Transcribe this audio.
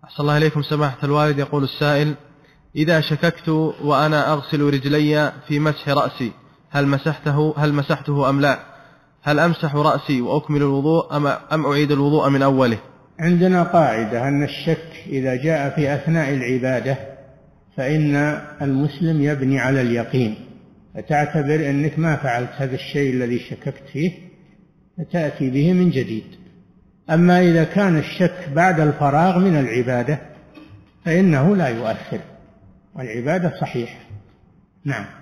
أحسن الله إليكم سماحة الوالد. يقول السائل: إذا شككت وأنا أغسل رجلي في مسح رأسي هل مسحته أم لا؟ هل أمسح رأسي وأكمل الوضوء أم أعيد الوضوء من أوله؟ عندنا قاعدة أن الشك إذا جاء في أثناء العبادة فإن المسلم يبني على اليقين، فتعتبر أنك ما فعلت هذا الشيء الذي شككت فيه فتأتي به من جديد. أما إذا كان الشك بعد الفراغ من العبادة فإنه لا يؤثر والعبادة صحيحة. نعم.